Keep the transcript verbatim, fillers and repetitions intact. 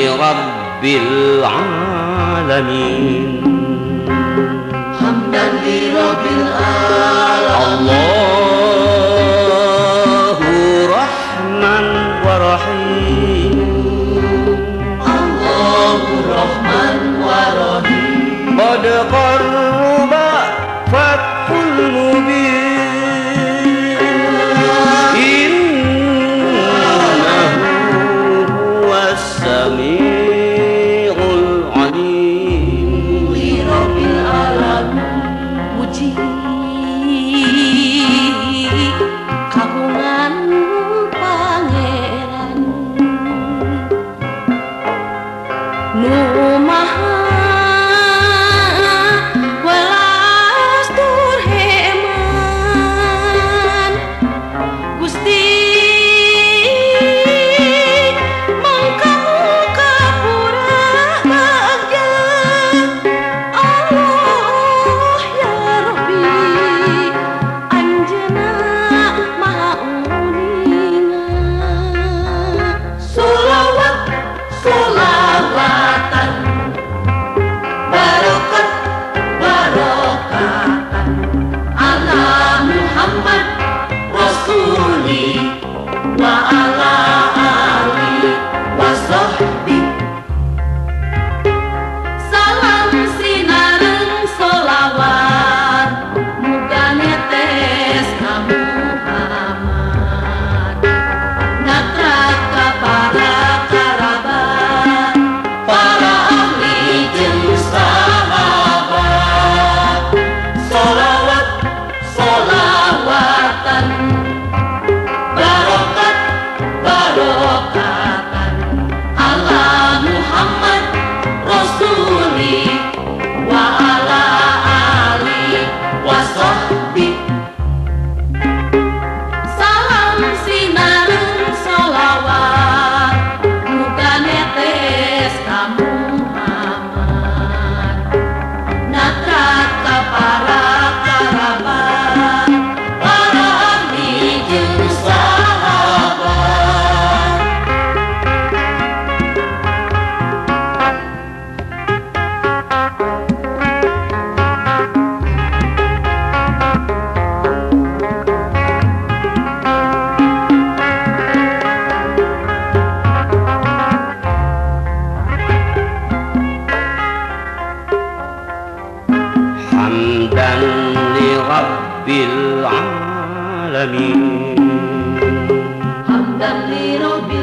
lirabbil alamin. Hamdan lirabbil alamin. Allahu Rahman wa Rahim. Allahu Rahman wa Rahim. Qad qarruba fathul mubin. Innahu huwas sami'ul alim. Lirabbil alamin. Puji kagungan pangeran nu maha welas tur heman. Gusti mangka-mangka pura bagja. Allah ya Rabbi anjeunna maha uningan. Solawat solawatan barokat barokatan ala Muhammad Rasuli wa ala ali wa sahbi. Salam sinareung solawat muga netes ka Muhammad. Natrat ka para karabat, Para ahli jeung sahabat. Solawat solawatan barokat barokatan ala Muhammad Rasuli wa ala ali wa sahbi. salam sinareung solawat muga netes ka Muhammad. Natrat ka para karabat, Para ahli jeung sahabat. Hamdan lirabbil alamin. Hamdan lirabbil